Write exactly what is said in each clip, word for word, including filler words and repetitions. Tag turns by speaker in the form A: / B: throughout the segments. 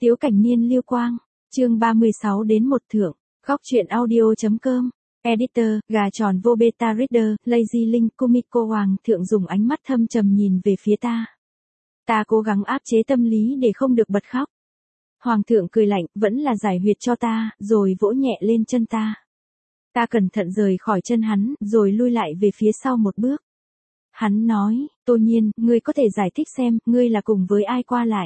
A: Tiếu Cảnh Niên Liêu Quang, chương ba mươi sáu đến một thượng, góc truyện audio.com, editor, gà tròn vô beta reader, Lazy Link, Kumiko Hoàng thượng dùng ánh mắt thâm trầm nhìn về phía ta. Ta cố gắng áp chế tâm lý để không được bật khóc. Hoàng thượng cười lạnh, vẫn là giải huyệt cho ta, rồi vỗ nhẹ lên chân ta. Ta cẩn thận rời khỏi chân hắn, rồi lui lại về phía sau một bước. Hắn nói, Tô Nhiên, ngươi có thể giải thích xem, ngươi là cùng với ai qua lại.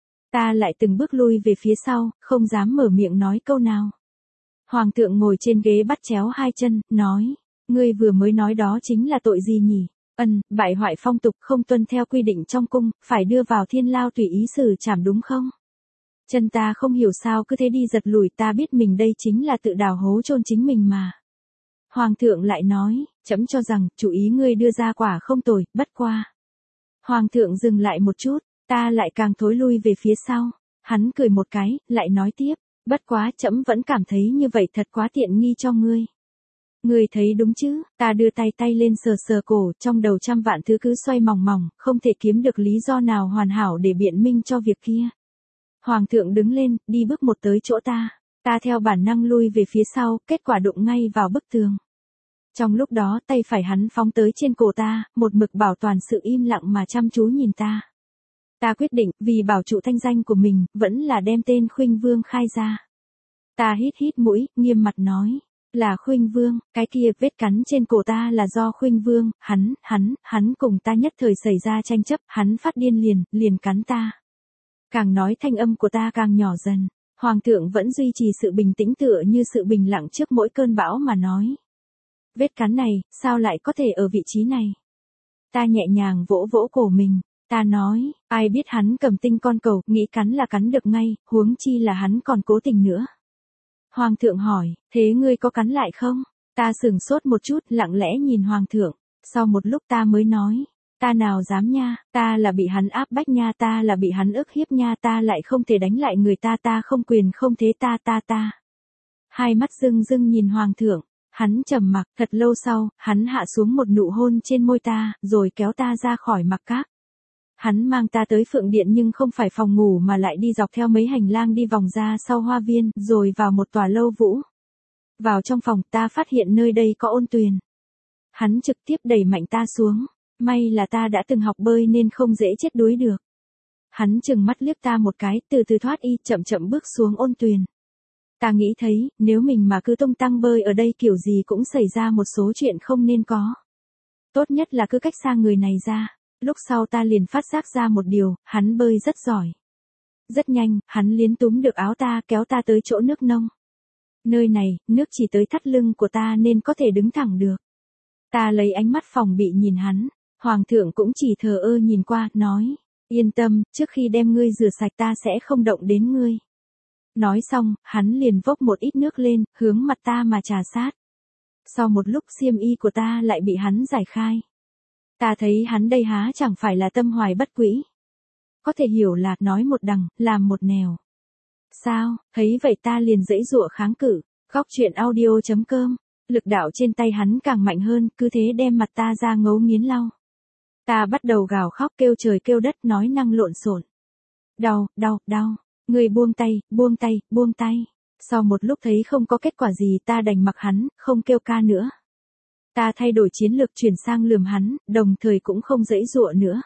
A: Ta lại từng bước lui về phía sau, không dám mở miệng nói câu nào. Hoàng thượng ngồi trên ghế bắt chéo hai chân, nói, ngươi vừa mới nói đó chính là tội gì nhỉ? Ân, bại hoại phong tục, không tuân theo quy định trong cung, phải đưa vào thiên lao tùy ý xử trảm đúng không? Chân ta không hiểu sao cứ thế đi giật lùi, ta biết mình đây chính là tự đào hố chôn chính mình mà. Hoàng thượng lại nói, trẫm cho rằng, chủ ý ngươi đưa ra quả không tồi, bất qua. Hoàng thượng dừng lại một chút, ta lại càng thối lui về phía sau. Hắn cười một cái, lại nói tiếp, bất quá trẫm vẫn cảm thấy như vậy thật quá tiện nghi cho ngươi. Ngươi thấy đúng chứ? Ta đưa tay tay lên sờ sờ cổ, trong đầu trăm vạn thứ cứ xoay mòng mòng, không thể kiếm được lý do nào hoàn hảo để biện minh cho việc kia. Hoàng thượng đứng lên, đi bước một tới chỗ ta. Ta theo bản năng lui về phía sau, kết quả đụng ngay vào bức tường. Trong lúc đó, tay phải hắn phóng tới trên cổ ta, một mực bảo toàn sự im lặng mà chăm chú nhìn ta. Ta quyết định, vì bảo trụ thanh danh của mình, vẫn là đem tên Khuynh Vương khai ra. Ta hít hít mũi, nghiêm mặt nói, là Khuynh Vương, cái kia vết cắn trên cổ ta là do Khuynh Vương, hắn, hắn, hắn cùng ta nhất thời xảy ra tranh chấp, hắn phát điên liền, liền cắn ta. Càng nói thanh âm của ta càng nhỏ dần, Hoàng thượng vẫn duy trì sự bình tĩnh tựa như sự bình lặng trước mỗi cơn bão mà nói. Vết cắn này, sao lại có thể ở vị trí này? Ta nhẹ nhàng vỗ vỗ cổ mình, ta nói, ai biết hắn cầm tinh con cầu, nghĩ cắn là cắn được ngay, huống chi là hắn còn cố tình nữa. Hoàng thượng hỏi, thế ngươi có cắn lại không? Ta sửng sốt một chút, lặng lẽ nhìn Hoàng thượng, sau một lúc ta mới nói, ta nào dám nha, ta là bị hắn áp bách nha, ta là bị hắn ức hiếp nha, ta lại không thể đánh lại người ta, ta không quyền không thế ta ta ta. Hai mắt rưng rưng nhìn Hoàng thượng. Hắn trầm mặc, thật lâu sau, hắn hạ xuống một nụ hôn trên môi ta, rồi kéo ta ra khỏi mặc các. Hắn mang ta tới Phượng Điện nhưng không phải phòng ngủ mà lại đi dọc theo mấy hành lang đi vòng ra sau hoa viên, rồi vào một tòa lâu vũ. Vào trong phòng, ta phát hiện nơi đây có ôn tuyền. Hắn trực tiếp đẩy mạnh ta xuống, may là ta đã từng học bơi nên không dễ chết đuối được. Hắn trừng mắt liếc ta một cái, từ từ thoát y, chậm chậm bước xuống ôn tuyền. Ta nghĩ thấy, nếu mình mà cứ tung tăng bơi ở đây kiểu gì cũng xảy ra một số chuyện không nên có. Tốt nhất là cứ cách xa người này ra. Lúc sau ta liền phát giác ra một điều, hắn bơi rất giỏi. Rất nhanh, hắn liến túm được áo ta kéo ta tới chỗ nước nông. Nơi này, nước chỉ tới thắt lưng của ta nên có thể đứng thẳng được. Ta lấy ánh mắt phòng bị nhìn hắn. Hoàng thượng cũng chỉ thờ ơ nhìn qua, nói, yên tâm, trước khi đem ngươi rửa sạch ta sẽ không động đến ngươi. Nói xong, hắn liền vốc một ít nước lên, hướng mặt ta mà trà sát. Sau một lúc xiêm y của ta lại bị hắn giải khai. Ta thấy hắn đây há chẳng phải là tâm hoài bất quỹ. Có thể hiểu là nói một đằng, làm một nẻo. Sao, thấy vậy ta liền giãy giụa kháng cự. Góc truyện audio.com, lực đạo trên tay hắn càng mạnh hơn, cứ thế đem mặt ta ra ngấu nghiến lau. Ta bắt đầu gào khóc kêu trời kêu đất nói năng lộn xộn. Đau, đau, đau. Người buông tay, buông tay, buông tay. Sau một lúc thấy không có kết quả gì ta đành mặc hắn, không kêu ca nữa. Ta thay đổi chiến lược chuyển sang lườm hắn, đồng thời cũng không giãy giụa nữa.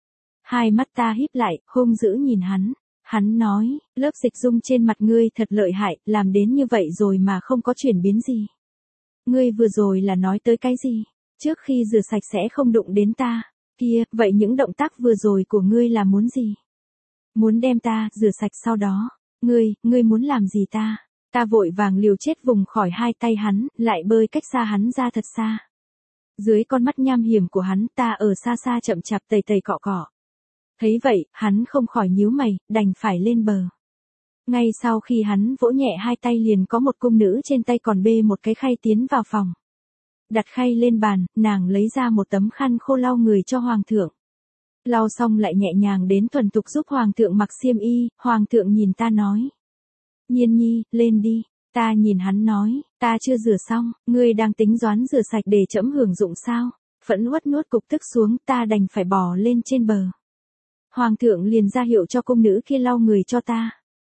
A: Hai mắt ta híp lại, hung dữ nhìn hắn. Hắn nói, lớp dịch dung trên mặt ngươi thật lợi hại, làm đến như vậy rồi mà không có chuyển biến gì. Ngươi vừa rồi là nói tới cái gì? Trước khi rửa sạch sẽ không đụng đến ta. Kia, vậy những động tác vừa rồi của ngươi là muốn gì? Muốn đem ta, rửa sạch sau đó. Ngươi, ngươi muốn làm gì ta? Ta vội vàng liều chết vùng khỏi hai tay hắn, lại bơi cách xa hắn ra thật xa. Dưới con mắt nham hiểm của hắn, ta ở xa xa chậm chạp tầy tầy cọ cọ. Thấy vậy, hắn không khỏi nhíu mày, đành phải lên bờ. Ngay sau khi hắn vỗ nhẹ hai tay liền có một cung nữ trên tay còn bê một cái khay tiến vào phòng. Đặt khay lên bàn, nàng lấy ra một tấm khăn khô lau người cho Hoàng thượng. Lau xong lại nhẹ nhàng đến thuần thục giúp Hoàng thượng mặc xiêm y, Hoàng thượng nhìn ta nói. Nhiên nhi, lên đi. Ta nhìn hắn nói, ta chưa rửa xong, ngươi đang tính doán rửa sạch để trẫm hưởng dụng sao? Phẫn uất nuốt cục tức xuống, ta đành phải bò lên trên bờ. Hoàng thượng liền ra hiệu cho cung nữ kia lau người cho ta.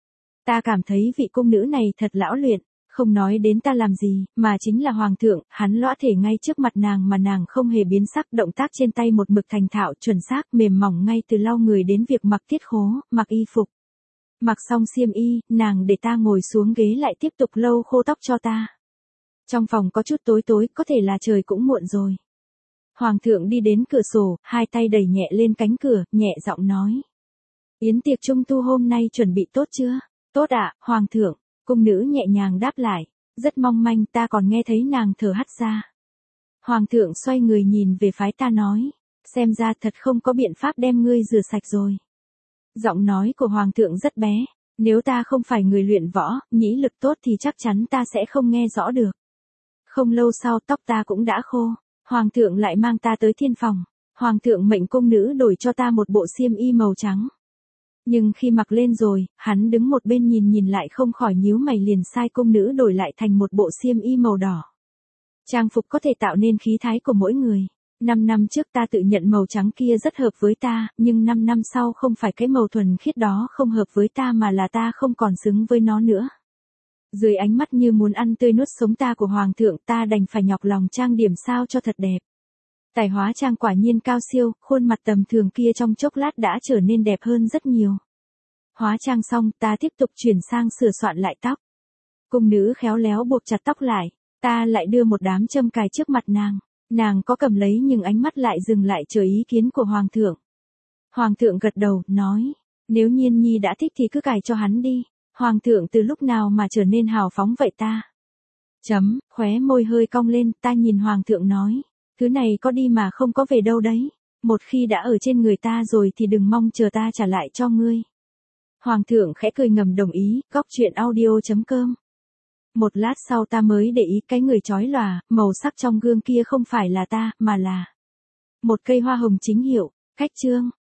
A: Ta cảm thấy vị cung nữ này thật lão luyện, không nói đến ta làm gì, mà chính là hoàng thượng, hắn lõa thể ngay trước mặt nàng mà nàng không hề biến sắc, động tác trên tay một mực thành thạo chuẩn xác, mềm mỏng ngay từ lau người đến việc mặc tiết khố, mặc y phục. Mặc xong xiêm y, nàng để ta ngồi xuống ghế lại tiếp tục lau khô tóc cho ta. Trong phòng có chút tối tối, có thể là trời cũng muộn rồi. Hoàng thượng đi đến cửa sổ, hai tay đẩy nhẹ lên cánh cửa, nhẹ giọng nói. Yến tiệc trung thu hôm nay chuẩn bị tốt chưa? Tốt ạ, hoàng thượng. Cung nữ nhẹ nhàng đáp lại. Rất mong manh, ta còn nghe thấy nàng thở hắt ra. Hoàng thượng xoay người nhìn về phái ta nói. Xem ra thật không có biện pháp đem ngươi rửa sạch rồi. Giọng nói của hoàng thượng rất bé. Nếu ta không phải người luyện võ, nhĩ lực tốt thì chắc chắn ta sẽ không nghe rõ được. Không lâu sau tóc ta cũng đã khô. Hoàng thượng lại mang ta tới thiên phòng. Hoàng thượng mệnh cung nữ đổi cho ta một bộ xiêm y màu trắng. Nhưng khi mặc lên rồi, hắn đứng một bên nhìn nhìn lại không khỏi nhíu mày, liền sai cung nữ đổi lại thành một bộ xiêm y màu đỏ. Trang phục có thể tạo nên khí thái của mỗi người. Năm năm trước ta tự nhận màu trắng kia rất hợp với ta, nhưng năm năm sau không phải cái màu thuần khiết đó không hợp với ta mà là ta không còn xứng với nó nữa. Dưới ánh mắt như muốn ăn tươi nuốt sống ta của hoàng thượng, ta đành phải nhọc lòng trang điểm sao cho thật đẹp. Tài hóa trang quả nhiên cao siêu, khuôn mặt tầm thường kia trong chốc lát đã trở nên đẹp hơn rất nhiều. Hóa trang xong, ta tiếp tục chuyển sang sửa soạn lại tóc. Cung nữ khéo léo buộc chặt tóc lại, ta lại đưa một đám châm cài trước mặt nàng. Nàng có cầm lấy nhưng ánh mắt lại dừng lại chờ ý kiến của hoàng thượng. Hoàng thượng gật đầu, nói, nếu Nhiên Nhi đã thích thì cứ cài cho hắn đi. Hoàng thượng từ lúc nào mà trở nên hào phóng vậy ta? Chấm, khóe môi hơi cong lên, ta nhìn hoàng thượng nói. Thứ này có đi mà không có về đâu đấy. Một khi đã ở trên người ta rồi thì đừng mong chờ ta trả lại cho ngươi. Hoàng thượng khẽ cười ngầm đồng ý, góc chuyện audio chấm com. Một lát sau ta mới để ý cái người chói lòa, màu sắc trong gương kia không phải là ta, mà là một cây hoa hồng chính hiệu. Cách chương.